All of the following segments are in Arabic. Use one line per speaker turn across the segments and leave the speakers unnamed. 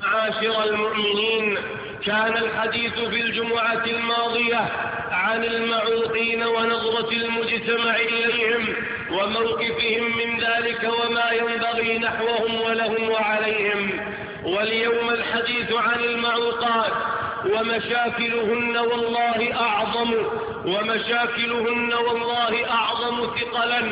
معاشر المؤمنين، كان الحديث في الجمعة الماضية عن المعوقين ونظرة المجتمع إليهم وموقفهم من ذلك وما ينبغي نحوهم ولهم وعليهم. واليوم الحديث عن المعوقات ومشاكلهن والله أعظم ثقلا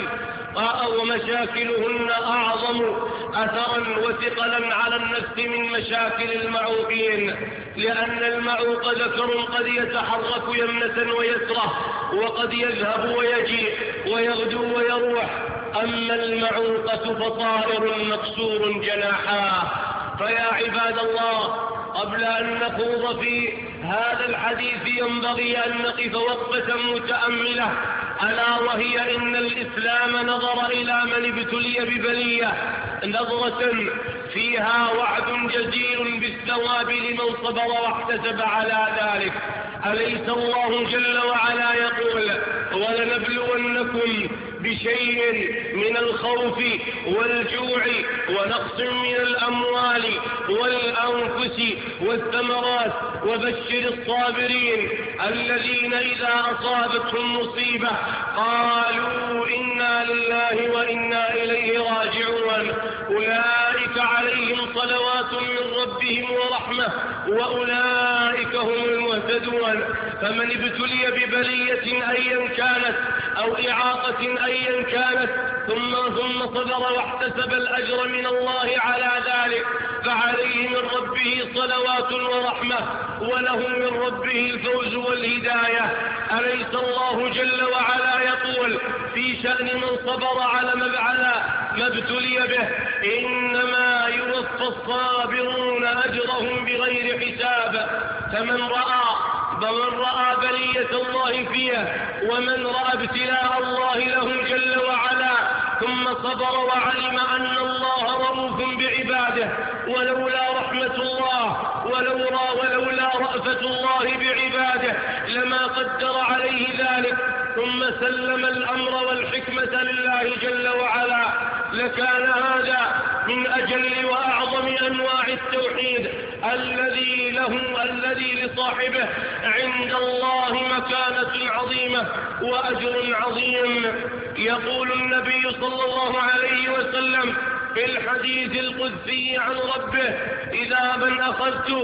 ومشاكلهن أعظم أثرا وثقلا على النفس من مشاكل المعوقين، لأن المعوق ذكر قد يتحرك يمنة ويسرة، وقد يذهب ويجيء ويغدو ويروح، أما المعوقة فطائر مكسور جناحاه. فيا عباد الله، قبل أن نخوض في هذا الحديث ينبغي أن نقف وقفة متأملة، ألا وهي إن الإسلام نظر إلى من ابتلي ببلية نظرة فيها وعد جزيل بالثواب لمن صبر واحتسب على ذلك. أليس الله جل وعلا يقول: ولنبلونكم بشيء من الخوف والجوع ونقص من الأموال والأنفس والثمرات وبشر الصابرين الذين إذا أصابتهم مصيبة قالوا إنا لله وإنا إليه راجعون أولئك عليهم صلوات من ربهم ورحمة وأولئك هم المهتدون. فمن ابتلي ببلية أيا كانت أو إعاقة أيا كانت ثم صبر واحتسب الأجر من الله على ذلك فعليه من ربه صلوات ورحمة وله من ربه الفوز والهداية. أليس الله جل وعلا يقول في شأن من صبر على ما ابتلي به: إنما يوفى الصابرون أجرهم بغير حساب. فمن رأى بلية الله فيه ومن رأى ابتلاء الله له جل وعلا ثم صبر وعلم أن الله رؤوف بعباده، ولولا رحمة الله ولولا رأفة الله بعباده لما قدر عليه ذلك، ثم سلم الأمر والحكمة لله جل وعلا، لكان هذا من أجل وأعظم أنواع التوحيد الذي لصاحبه عند الله مكانة عظيمة وأجر عظيم. يقول النبي صلى الله عليه وسلم في الحديث القدسي عن ربه: إذا من أخذت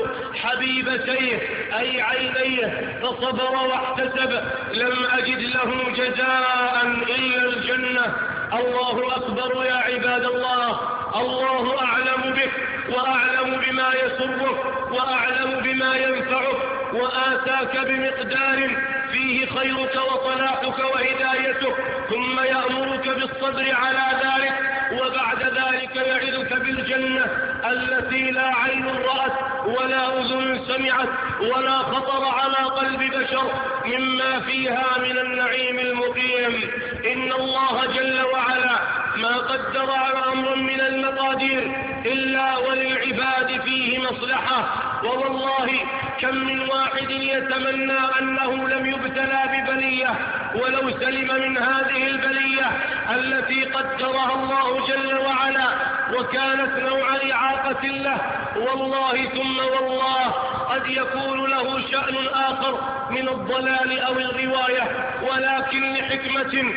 حبيبتيه أي عينيه فصبر واحتسب لم أجد له جزاء إلا الجنة. الله أكبر يا عباد الله، الله أعلم بك وأعلم بما يسرك وأعلم بما ينفعك، وآتاك بمقدار فيه خيرك وصلاحك وهدايتك، ثم يأمرك بالصبر على ذلك، وبعد ذلك يعدك بالجنة التي لا عين رأت ولا أذن سمعت ولا خطر على قلب بشر مما فيها من النعيم المقيم. إن الله جل وعلا ما قدر على أمر من المقادير إلا وللعباد فيه مصلحة، ووالله كم من واحد يتمنى أنه لم يبتلى ببلية ولو سلم من هذه البلية التي قدرها الله جل وعلا وكانت نوع إعاقة له، والله ثم والله قد يكون له شأن آخر من الضلال أو الغواية، ولكن لحكمة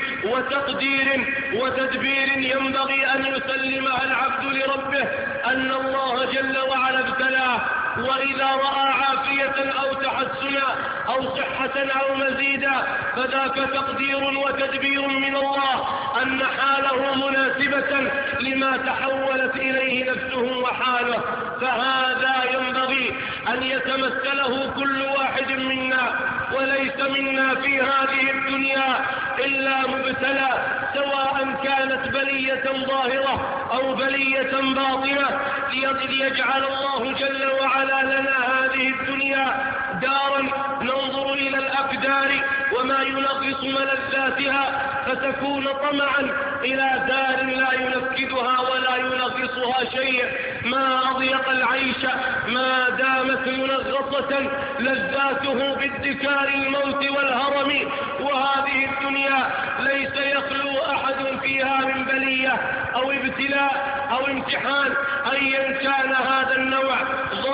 وتقدير وتدبير ينبغي أن يسلمها العبد لربه أن الله جل وعلا ابتلاه، وإذا رأى عافية أو تحسنا أو صحة أو مزيدا فذاك تقدير وتدبير من الله أن حاله مناسبة لما تحولت إليه نفسه وحاله. فهذا ينبغي أن يتمثله كل واحد منا، وليس منا في هذه الدنيا إلا مبتلى، سواء كانت بلية ظاهرة أو بلية باطنة، ليجعل الله جل وعلا لنا هذه الدنيا دارا ننظر إلى الأقدار وما ينقص ملذاتها فتكون طمعا إلى دار لا ينكدها ولا ينقصها شيء. ما أضيق العيش ما دامت منغصة لذاته بادكار الموت والهرم، وهذه الدنيا ليس يخلو أحد فيها من بلية أو ابتلاء أو امتحان أيا كان هذا النوع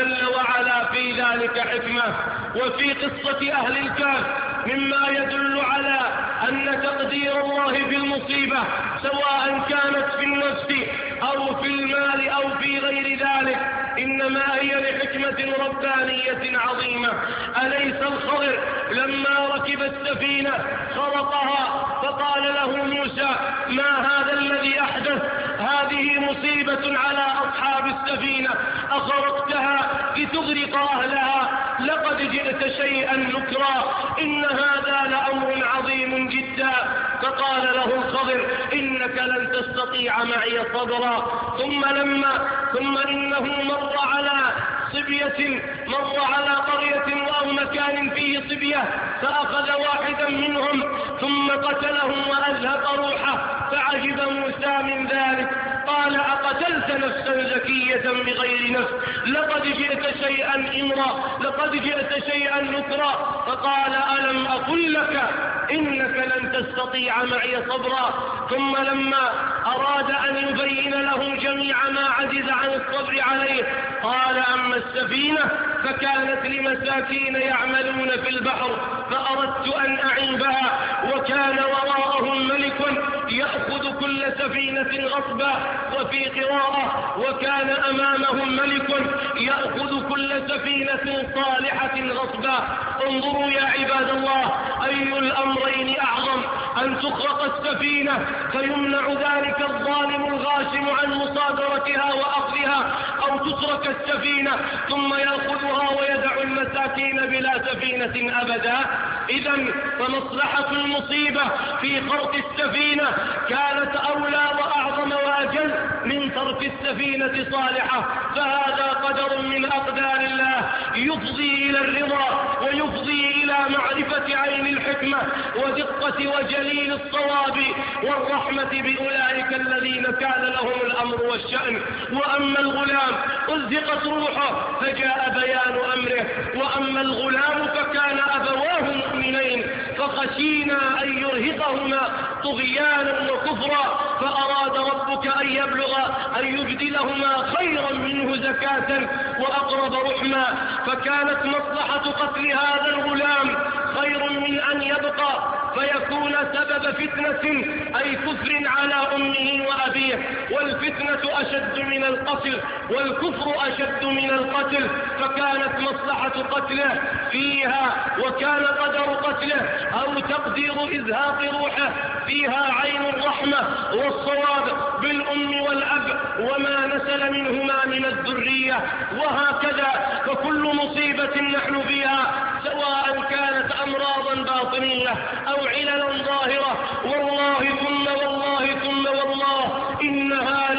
جل وعلا في ذلك حكمة. وفي قصة أهل الكهف مما يدل على أن تقدير الله في المصيبة سواء كانت في النفس أو في المال أو في غير ذلك إنما هي لحكمة ربانية عظيمة. أليس الخضر لما ركب السفينة خرقها فقال له موسى ما هذا الذي أحدث؟ هذه مصيبة على أصحاب السفينة أخرقتها لتغرق أهلها، لقد جئت شيئا نكرا، إن هذا لأمر عظيم جدا. فقال له الخضر إنك لن تستطيع معي صبرا. ثم إنه مر على قرية أو مكان فيه صبية فأخذ واحدا منهم ثم قتلهم وأزهق روحه، فعجب موسى من ذلك قال أقتلت نفسا زكية بغير نفس لقد جئت شيئا إمرا، لقد جئت شيئا نكرا. فقال ألم أقل لك إنك لن تستطيع معي صبرا. ثم لما أراد أن يبين لهم جميع ما عجز عن الصبر عليه قال أما السفينة فكانت لمساكين يعملون في البحر فأردت أن أعيبها وكان وراءهم ملك يأخذ كل سفينة غصبا، وفي قراءة وكان أمامهم ملك يأخذ كل سفينة صالحة غصبا. انظروا يا عباد الله أي الأمرين أعظم، أن تخرق السفينة فيمنع ذلك الظالم الغاشم عن مصادرتها وأخذها، أو تترك السفينة ثم يأخذها ويدع المساكين بلا سفينة أبدا. إذن فمصلحة المصيبة في خرق السفينة كانت أولى وأعظم وأجل من ترك السفينة صالحة. فهذا قدر من أقدار الله يفضي إلى الرضا ويفضي إلى معرفة عين الحكمة ودقة وجليل الصواب والرحمة بأولئك الذين كان لهم الأمر والشأن. وأما الغلام أزهقت روحه فجاء بيان أمره، وأما الغلام فكان أبواه مؤمنين فخشينا أن يرهقهما طغيانا وكفرا، فأراد ربك أن يبدلهما خيرا منه زكاة وأقرب رحما. فكانت مصلحة قتل هذا الغلام خير من أن يبقى فيكون سبب فتنة أي كفر على أمه وأبيه، والفتنة أشد من القتل والكفر أشد من القتل. فكانت مصلحة قتله فيها وكان قدر قتله أو تقدير إزهاق روحه فيها عين الرحمة والصواب بالأم والأب وما نسل منهما من الذرية. وهكذا فكل مصيبة نحن فيها سواء كانت أمراضا باطنية أو عللا ظاهرة والله ثم والله إنها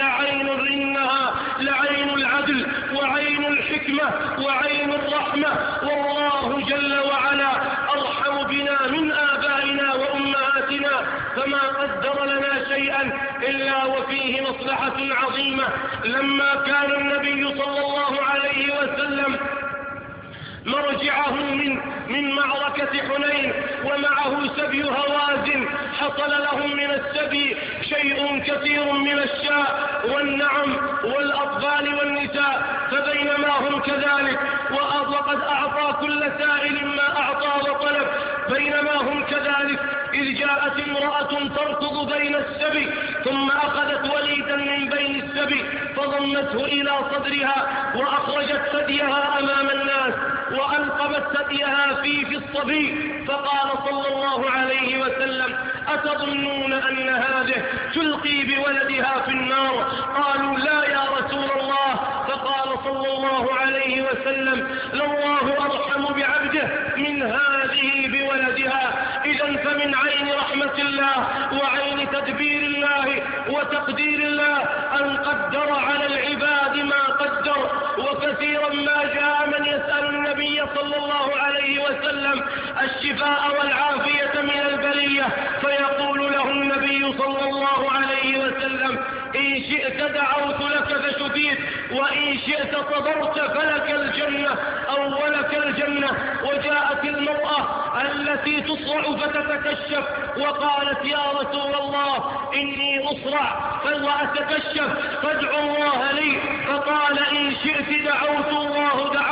لعين العدل وعين الحكمة وعين الرحمة. والله جل وعلا أرحم بنا من آبائنا وأمهاتنا، فما قدر لنا شيئا إلا وفيه مصلحة عظيمة. لما كان النبي صلى الله عليه وسلم مرجعه من معركة حنين ومعه سبي هوازن حصل لهم من السبي شيء كثير من الشاء والنعم والأطفال والنساء، فبينما هم كذلك وقد أعطى كل سائل ما أعطى وطلب، بينما هم كذلك إذ جاءت امرأة تركض بين السبي ثم أخذت وليدا من بين السبي فضمته إلى صدرها وأخرجت ثديها أمام الناس وألقبت ثديها في الصبي. فقال صلى الله عليه وسلم أتظنون أن هذه تلقي بولدها في النار؟ قالوا لا يا رسول الله. فقال صلى الله عليه وسلم لله أرحم بعبده من هذه بولدها. إذن فمن عين رحمة الله وعين تدبير الله وتقدير الله أن قدر على العباد ما قدر. وكثيرا ما جاء من يسأل النبي صلى الله عليه وسلم الشفاء والعافية من البلية فيقول له النبي صلى الله عليه وسلم إن شئت دعوت لك فشفيت وإن شئت صبرت فلك الجنة أو ولك الجنة. وجاءت المرأة التي تصرع فتتكشف وقالت يا رسول الله إني أصرع وأتكشف فادعو الله لي. فقال إن شئت دعوت الله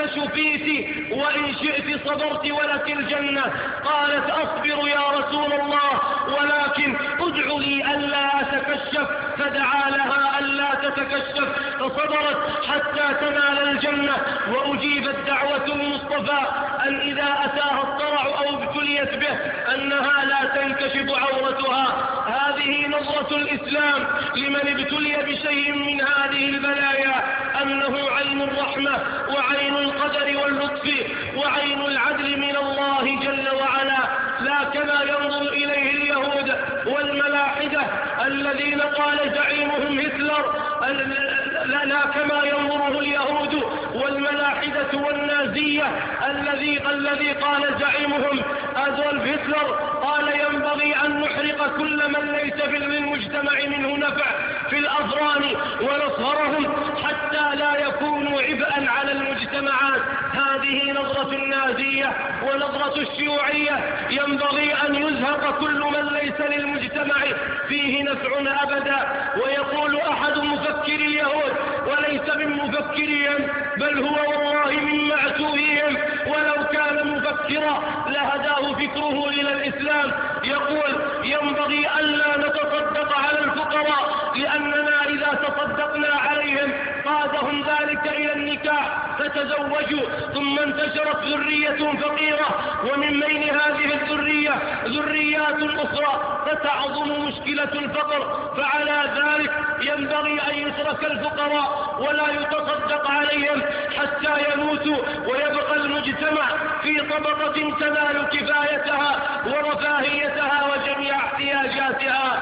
شفيت وإن شئت صبرت ولك الجنة. قالت أصبر يا رسول الله ولكن ادع لي ألا أتكشف، فدعا لها ألا تتكشف فصبرت حتى تنال الجنة. وأجيبت دعوة المصطفى أن إذا أتاها الصرع أو ابتليت به أنها لا تنكشف عورتها. هذه نظرة الإسلام لمن ابتلي بشيء من هذه البلايا، أنه عين الرحمة وعين القدر واللطف وعين العدل من الله جل وعلا، لا كما ينظر إليه اليهود والملاحدة الذين قال زعيمهم هتلر، لا كما ينظره اليهود والملاحدة والنازية الذي قال زعيمهم أدولف هتلر قال ينبغي أن نحرق كل من ليس في المجتمع منه نفع في الأفران ونصهرهم حتى لا يكونوا عبئا على المجتمعات. هذه نظرة النازية ونظرة الشيوعية، ينبغي أن يزهق كل من ليس للمجتمع فيه نفع أبدا. ويقول أحد مفكري اليهود وليس من مفكريهم بل هو والله من معتوههم، ولو كان مفكرا لهداه فكره إلى الإسلام، يقول ينبغي ألا نتصدق على الفقراء لأننا إذا تصدقنا عليهم قادهم ذلك إلى النكاح فتزوجوا ثم انتشرت ذرية فقيرة ومن بين هذه الذرية ذريات أخرى فتعظم مشكلة الفقر. فعلى ذلك ينبغي أن يترك الفقراء ولا يتصدق عليهم حتى يموتوا ويبقى المجتمع في طبقة تنال كفايتها ورفاهيتها وجميع احتياجاتها.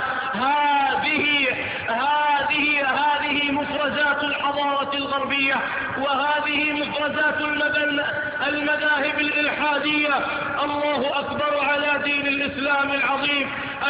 هذه مفرزات الحضارة الغربية، وهذه مفرزات المذاهب الإلحادية. الله أكبر على دين الإسلام العظيم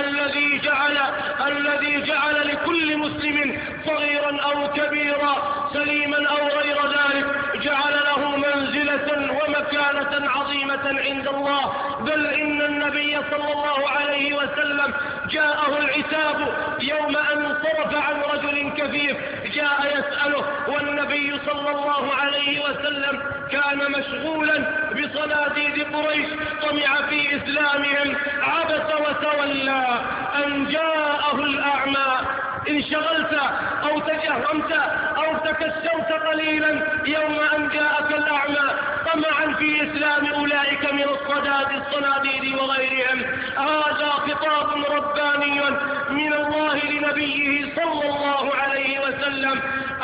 الذي جعل لكل مسلم صغيرا أو كبيرا سليما أو غير ذلك جعل له منزلة ومكانة عظيمة عند الله. بل إن النبي صلى الله عليه وسلم جاءه العتاب يوم أن انصرف عن رجل كفيف جاء يسأله، والنبي صلى الله عليه وسلم كان مشغولا بصناديد قريش طمع في إسلامهم. عبس وتولى أن جاءه الأعمى. انشغلت أو تجهمت أو تكسرت قليلا يوم أن جاءك الأعمى طمعا في إسلام أولئك من الصناديد وغيرهم. هذا خطاب رباني من الله لنبيه صلى الله عليه وسلم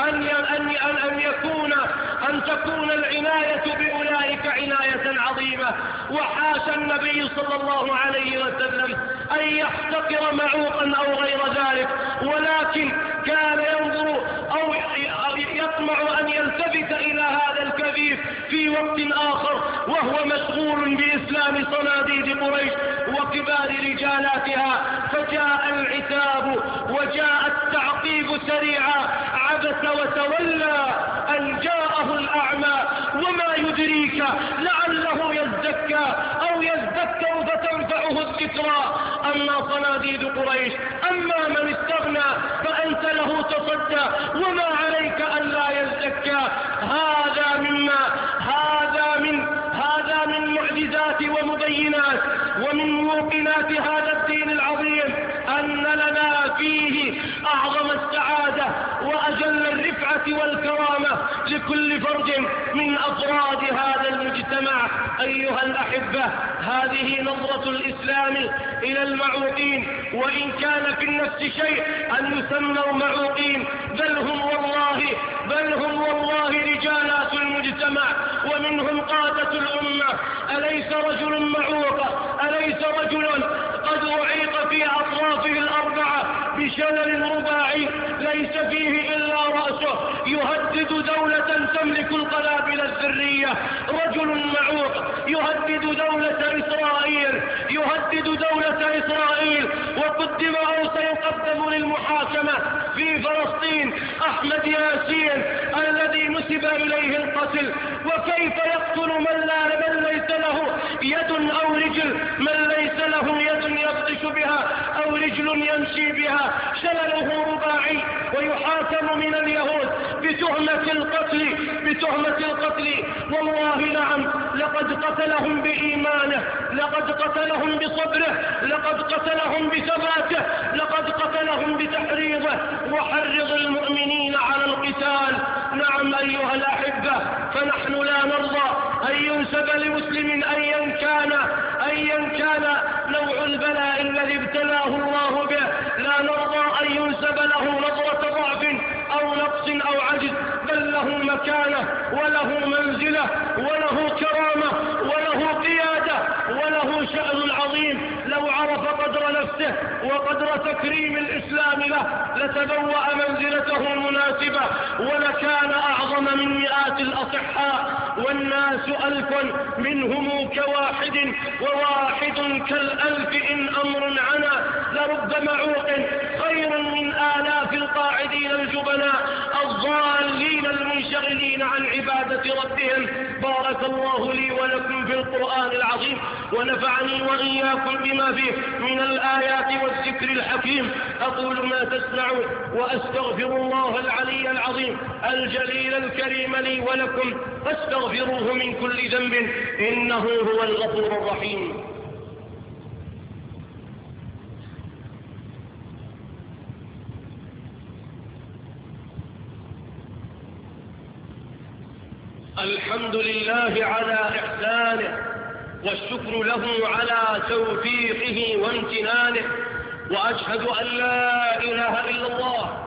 أن تكون العناية بأولئك عناية عظيمة. وحاشا النبي صلى الله عليه وسلم أن يحتقر معوقا أو غير ذلك، ولكن كان ينظر أو يطمع أن يلتفت إلى هذا الكفيف في وقت آخر وهو مشغول بإسلام صناديد قريش وكبار رجالاتها. فجاء العتاب وجاء التعقيب سريعا. عبس وتولى أن جاءه الأعمى وما يدريك لعله يزكى أو يذكر فتنفعه الذكرى. أما صناديد قريش أما من استغنى فأنت له تصدى وما عليك أن لا يزكى. هذا من معجزات ومبينات ومن موقنات هذا الدين العظيم أن لنا فيه أعظم السعادة وأجل الرفعة والكرامة لكل فرد من أفراد هذا المجتمع. أيها الأحبة، هذه نظرة الإسلام إلى المعوقين، وإن كان في النفس شيء أن يسموا معوقين، بل هم والله رجالات المجتمع ومنهم قادة الأمة. أليس رجل معوق، أليس رجل قد أعيق في أطرافه الأربعة بشلل رباعي ليس فيه إلا رأسه يهدد دولة تملك القنابل الذرية؟ رجل معوق يهدد دولة إسرائيل وقدم أو سيقدم للمحاكمة في فلسطين أحمد ياسين الذي نسب إليه القتل. وكيف يقتل من ليس له يد أو رجل، من ليس له يد يبطش بها أو رجل يمشي بها شلله رباعي، ويحاكم من اليهود بتهمة القتل. والله نعم، لقد قتلهم بإيمانه، لقد قتلهم بصبره، لقد قتلهم بثباته، لقد قتلهم بتحريضه وحرض المؤمنين على القتال. نعم أيها الأحبة، فنحن لا نرضى أن ينسب لمسلم أيا كان نوع البلاء الذي ابتلاه الله به، لا نرضى أن ينسب له نظرة ضعف أو نقص أو عجز، بل له مكانة وله منزلة وله كرامة وله قيادة وله شأن عظيم. لو عرف قدر نفسه وقدر تكريم الإسلام له لتبوأ منزلته المناسبة ولكان أعظم من مئات الأصحاء، والناس ألف منهم كواحد، وواحد كالألف إن أمر عنا، لرب معوق خير من آلاف القاعدين الجبناء الضالين المنشغلين عن عبادة ربهم. بارك الله لي ولكم في القرآن العظيم، ونفعني وإياكم بما فيه من الآيات والذكر الحكيم. أقول ما تسمعون وأستغفر الله العلي العظيم الجليل الكريم لي ولكم، فاستغفروه من كل ذنب إنه هو الغفور الرحيم. الحمد لله على إحسانه، والشكر له على توفيقه وامتنانه، وأشهد أن لا إله إلا الله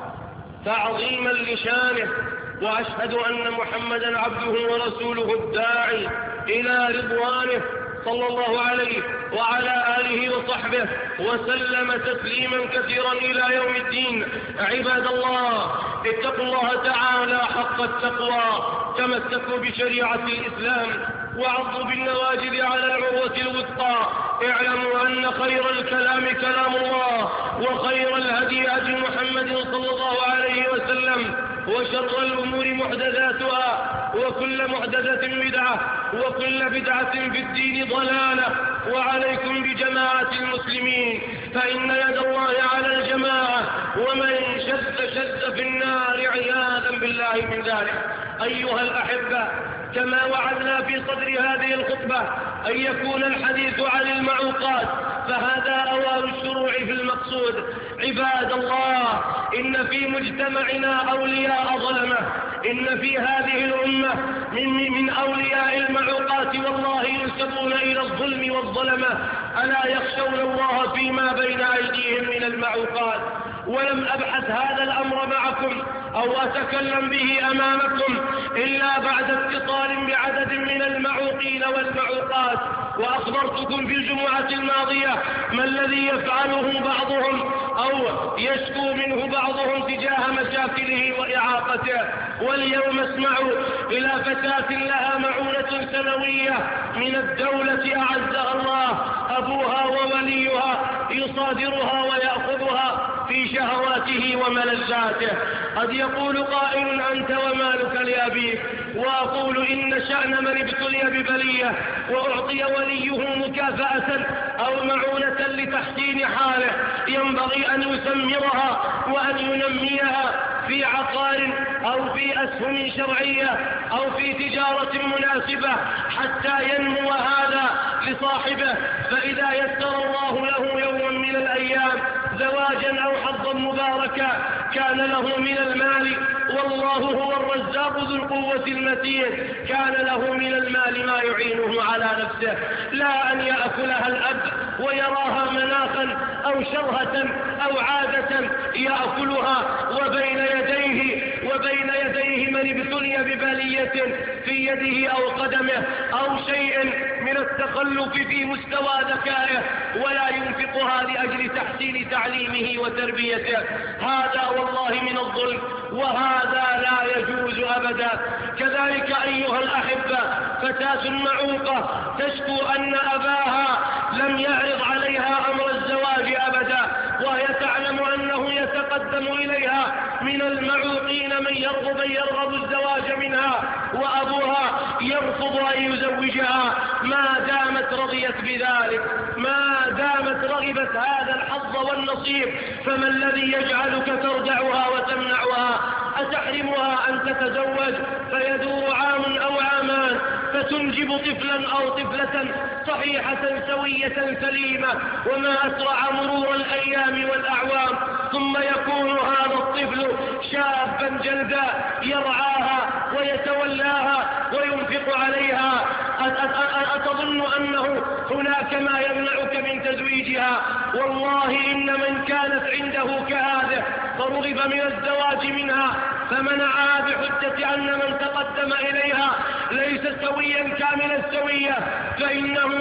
تعظيما لشانه، وأشهد أن محمدا عبده ورسوله الداعي إلى رضوانه، صلى الله عليه وعلى آله وصحبه وسلم تسليما كثيرا إلى يوم الدين. عباد الله، اتقوا الله تعالى حق التقوى، تمسكوا بشريعة الإسلام وعضوا بالنواجذ على العروة الوثقى. اعلموا أن خير الكلام كلام الله، وخير الهدي هدي محمد صلى الله عليه وسلم، وشر الأمور محدثاتها، وكل محدثة بدعة، وكل بدعة في الدين ضلالة. وعليكم بجماعة المسلمين، فإن يد الله على الجماعة، ومن شذ في النار عياذا بالله من ذلك. أيها الأحبة، كما وعدنا في صدر هذه الخطبة أن يكون الحديث عن المعوقات، فهذا أوان الشروع في المقصود. عباد الله، إن في مجتمعنا أولياء ظلمة، إن في هذه الأمة من أولياء المعوقات والله ينسبون إلى الظلم والظلمة، ألا يخشون الله فيما بين أيديهم من المعوقات. ولم أبحث هذا الأمر معكم أو أتكلم به أمامكم إلا بعد اتصال بعدد من المعوقين والمعوقات، وأخبرتكم في الجمعة الماضية ما الذي يفعله بعضهم أو يشكو منه بعضهم تجاه مشاكله وإعاقته. واليوم اسمعوا إلى فتاة لها معونة سنوية من الدولة أعزها الله، أبوها ووليها يصادرها ويأخذها في شهواته وملذاته. قد يقول قائل أنت ومالك لأبيك، وأقول إن شأن من ابتلي ببلية وأعطي وليه مكافأة أو معونة لتحسين حاله ينبغي أن يثمرها وأن ينميها في عقار أو في أسهم شرعية أو في تجارة مناسبة حتى ينمو هذا لصاحبه، فإذا يسر الله له يوما من الأيام زواجا أو حظا مباركا كان له من المال، والله هو الرزاق ذو القوة المتين، كان له من المال ما يعينه على نفسه، لا أن يأكلها الأب ويراها مناخا أو شرهة أو عادة يأكلها، وبين يديه من ابتلي ببلية في يده أو قدمه أو شيء من التخلف في مستوى ذكائه ولا ينفقها لأجل تحسين تعليمه وتربيته. هذا والله من الظلم، وهذا لا يجوز أبدا. كذلك أيها الأحبة، فتاة معوقة تشكو أن أباها لم يعرض عليها أمر الزواج أبدا، وهي تعلم أنه يتقدم إليها من المعوقين من يرغب الزواج منها، وأبوها يرفض أن يزوجها ما دامت رضيت بذلك، ما دامت رغبت هذا الحظ والنصيب. فما الذي يجعلك تردعها وتمنعها؟ أتحرمها أن تتزوج فيدور عام أو عامان فتنجب طفلا أو طفلة صحيحة سوية سليمة، وما أسرع مرور الأيام والأعوام ثم يكون هذا الطفل شابا جلدا يرعاها ويتولاها وينفق عليها. أتظن أنه هناك ما يمنعك من تزويجها؟ والله إن من كانت عنده كهذه فرغب من الزواج منها فمنعها بحجة أن من تقدم إليها ليس سويا كامل السوية فإنه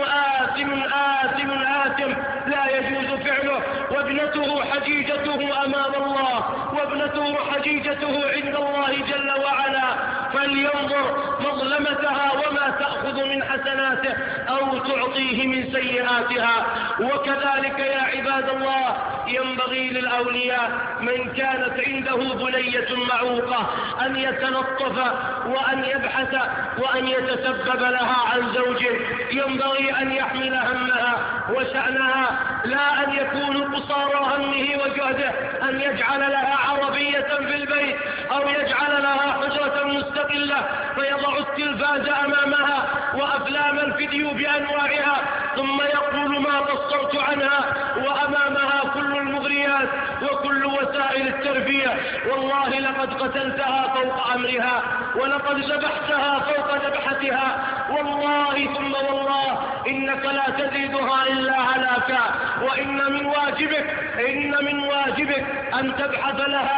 آثم لا يجوز فعله، وابنته حجيجته أمام الله، وابنته حجيجته عند الله جل وعلا، فلينظر مظلمتها وما تأخذ من حسناته أو تعطيه من سيئاتها. وكذلك يا عباد الله ينبغي للأولياء من كانت عنده بنية معوقة أن يتلطف وأن يبحث وأن يتسبب لها عن زوج، ينبغي أن يحمل همها وشأنها، لا أن يكون قصارى همه وجهده أن يجعل لها عربية في البيت أو يجعل لها حجرة مستقلة فيضع التلفاز أمامها وأفلام الفيديو بأنواعها ثم يقول ما قصرت عنها، وأمامها كل المغريات وكل وسائل التربية. والله لقد قتلتها فوق أمرها، ولقد ذبحتها فوق ذبحتها، والله ثم والله إنك لا تزيدها إلا هلاكا. وإن من واجبك أن تبحث لها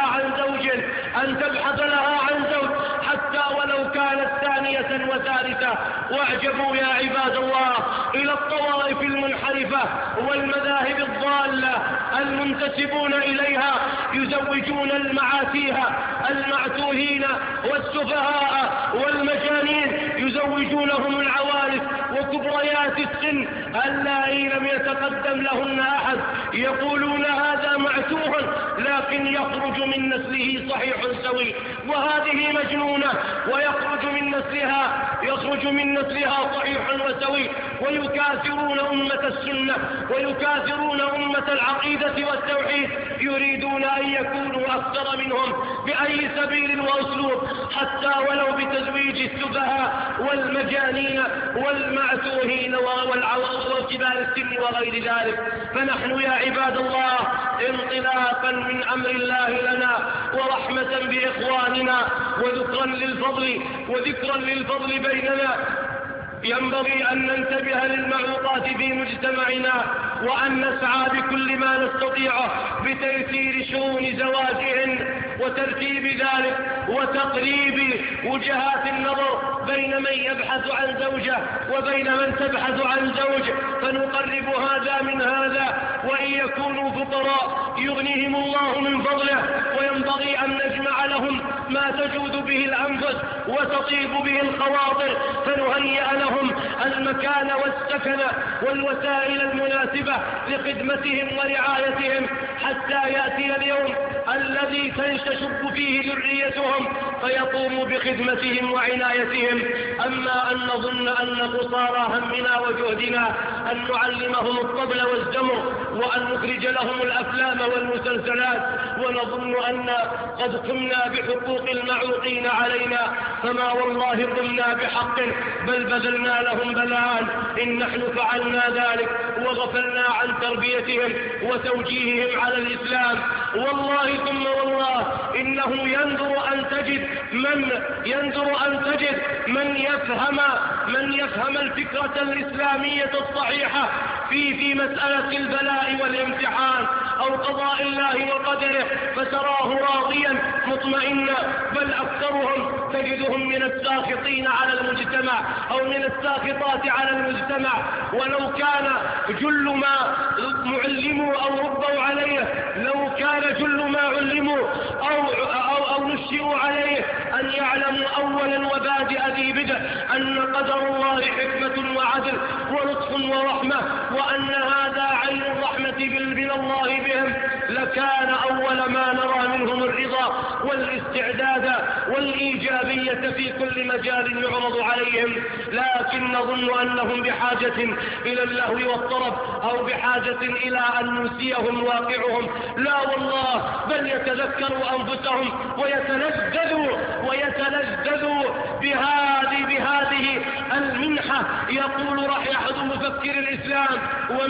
عن زوج حتى ولو كانت ثانية وثالثة. واعجبوا يا عباد الله إلى الطوائف المنحرفة والمذاهب الضالة المنتسبون إليها يزوجون المعاتيها المعتوهين والسفهاء والمجانين، يزوجونهم العوارف وكبريات السن اللائي لم يتقدم لهن أحد، يقولون هذا معتوه لكن يخرج من نسله صحيح سوي، وهذه مجنونة ويخرج من نسلها صحيح وسوي، ويكاثرون أمة السنة ويكاثرون أمة العقيدة والتوحيد، يريدون أن يكونوا أكثر منهم بأي سبيل وأسلوب حتى ولو بتزويج السفهاء والمجانين والمعتوهين وكبار السن وغير ذلك. فنحن يا عباد الله انطلاقا من أمر الله لنا ورحمة بإخواننا وذكرا للفضل بيننا ينبغي أن ننتبه للمعوقات في مجتمعنا، وأن نسعى بكل ما نستطيعه بتيسير شؤون زواجهن وترتيب ذلك وتقريب وجهات النظر بين من يبحث عن زوجة وبين من تبحث عن زوج، فنقرب هذا من هذا. وإن يكونوا فقراء يغنيهم الله من فضله، وينبغي أن نجمع لهم ما تجود به الأنفس وتطيب به الخواطر، فنهيئ لهم المكان والسكن والوسائل المناسبة لخدمتهم ورعايتهم حتى يأتي اليوم الذي تنشب فيه ذريتهم فيقوم بخدمتهم وعنايتهم. أما أن نظن أن قصارى همنا وجهدنا أن نعلمهم الطبل والزمر وأن نخرج لهم الأفلام والمسلسلات ونظن أن قد قمنا بحقوق المعوقين علينا، فما والله قمنا بحق بل بذلنا لهم بلاء إن نحن فعلنا ذلك وغفلنا عن تربيتهم وتوجيههم على الإسلام. والله ثم والله إنه ينظر أن تجد من يفهم الفكرة الإسلامية الصحيحة في مسألة البلاء والامتحان أو قضاء الله وقدره، فتراه راضيا مطمئنا، بل أكثرهم تجدهم من الساخطين على المجتمع أو من الساخطات على المجتمع، ولو كان جل ما علموا أو ربوا عليه، لو كان جل ما علموا أو نشئوا عليه أن يعلموا أولا وبادئ ذي بدء أن قدر الله حكمة وعدل ولطف ورحمة، وأن هذا عين الرحمة من الله بهم، لكان أول ما نرى منهم الرضا والاستعداد والإيجابية في كل مجال يعرض عليهم. لكن نظن أنهم بحاجة إلى اللهو والطرب أو بحاجة إلى أن ننسيهم واقعهم. لا والله، بل يتذكروا أنفسهم ويتلذذوا بهذه المنحة. يقول أحد مفكر الإسلام: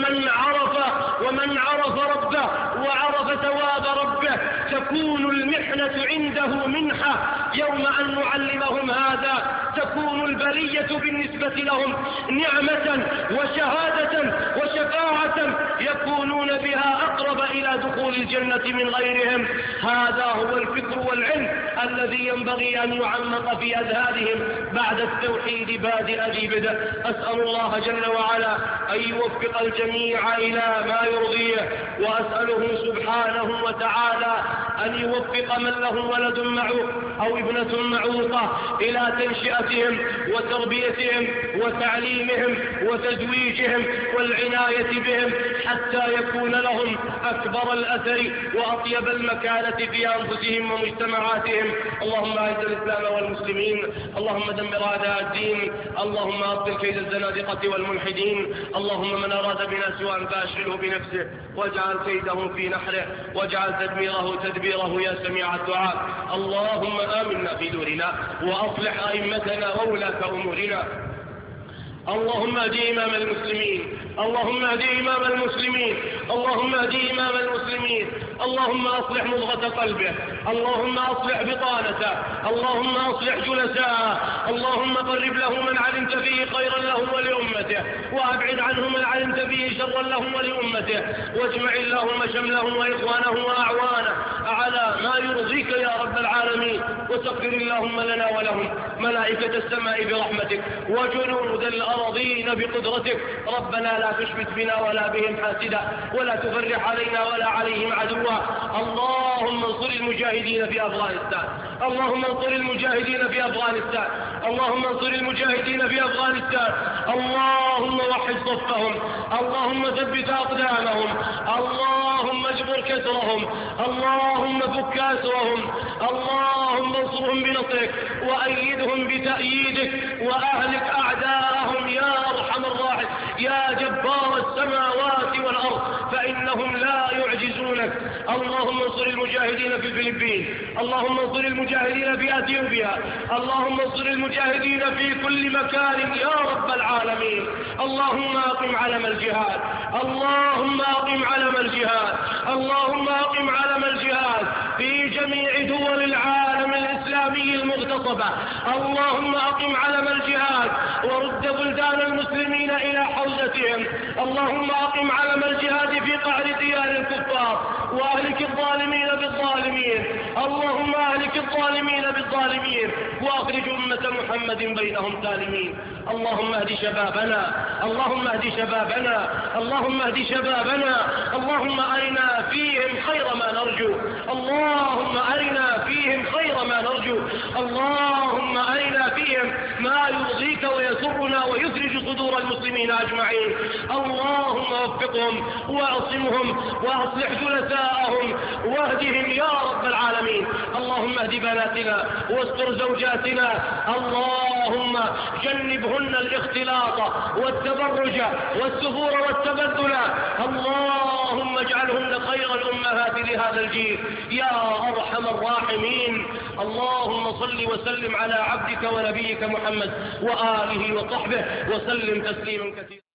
ومن عرف ربه وعرف ثواب ربه تكون المحنة عنده منحة. يوم أن نعلمهم هذا تكون البلية بالنسبة لهم نعمة وشهادة وشفاعة يكونون بها أقرب إلى دخول الجنة من غيرهم. هذا هو الفكر والعلم الذي ينبغي أن يعمق في أذهانهم بعد التوحيد بادئ ذي بدء. أسأل الله جل وعلا أن يوفق الجميع إلى ما يرضيه، وأسأله سبحانه وتعالى أن يوفق من له ولد معوق أو ابنة معوقة إلى تنشئتهم وتربيتهم وتعليمهم وتزويجهم والعناية بهم حتى يكون لهم أكبر الأثر وأطيب المكانة في أنفسهم ومجتمعاتهم. اللهم أعز الإسلام والمسلمين، اللهم دمر أعداء الدين، اللهم أبطل كيد الزنادقة والملحدين، اللهم من أراد بنا سوءا فأشغله بنفسه واجعل كيده في نحره واجعل تدبيره يا سميع الدعاء. اللهم آمنا في دورنا وأصلح أئمتنا وولاة أمورنا. اللهم اهد إمام المسلمين، اللهم اهد إمام المسلمين، اللهم اهد إمام المسلمين، اللهم أصلح مضغة قلبه، اللهم أصلح بطانته، اللهم أصلح جلساءه، اللهم قرب له من علمت فيه خيرا له ولأمته، وأبعد عنه من علمت فيه شرا له ولأمته، واجمع اللهم شملهم وإخوانه وأعوانه على ما يرضيك يا رب العالمين. وسخر اللهم لنا ولهم ملائكة السماء برحمتك وجنود الأرضين بقدرتك. ربنا لا تشمت بنا ولا بهم حاسدا ولا تفرح علينا ولا عليهم عدوا. اللهم انصر المجاهدين في أفغانستان، اللهم انصر المجاهدين في أفغانستان، اللهم انصر المجاهدين في أفغانستان. اللهم وحد صفهم، اللهم ثبت أقدامهم، اللهم اجبر كسرهم، اللهم فك أسرهم، اللهم انصرهم بنصرك وأيدهم بتأييدك وأهلك أعداءهم يا أرحم الراحمين يا جبار السماوات والأرض، فإنهم لا يعجزونك. اللهم انصر المجاهدين في الفلبين، اللهم انصر المجاهدين في أثيوبيا، اللهم انصر المجاهدين في كل مكان يا رب العالمين. اللهم أقم علم الجهاد، اللهم أقم علم الجهاد، اللهم أقم علم الجهاد في جميع دول العالم الإسلامي المغتصبة. اللهم أقم علم الجهاد ورد بلدان المسلمين إلى حوزتهم. اللهم أقم علم الجهاد في قعر ديار الكفار وأهلك الظالمين بالظالمين. اللهم أهلك الظالمين بالظالمين وأخرج أمة محمد بينهم سالمين. اللهم اهد شبابنا، اللهم اهد شبابنا، اللهم اهد شبابنا، اللهم أرنا فيهم خير ما نرجو، اللهم أرنا فيهم خير ما نرجو، اللهم أرنا فيهم ما يرضيك ويسرنا ويفرج صدور المسلمين أجمعين. اللهم وفقهم واعصمهم واصلح جلساءهم واهدهم يا رب العالمين. اللهم اهد بناتنا واستر زوجاتنا، اللهم جنبهن الاختلاط والتبرج والسفور والتبذل، اللهم اجعلهن خير الأمهات لهذا الجيل يا أرحم الراحمين. اللهم صل وسلم على عبدك ونبيك محمد وآله وصحبه وسلم تسليما كثيرا.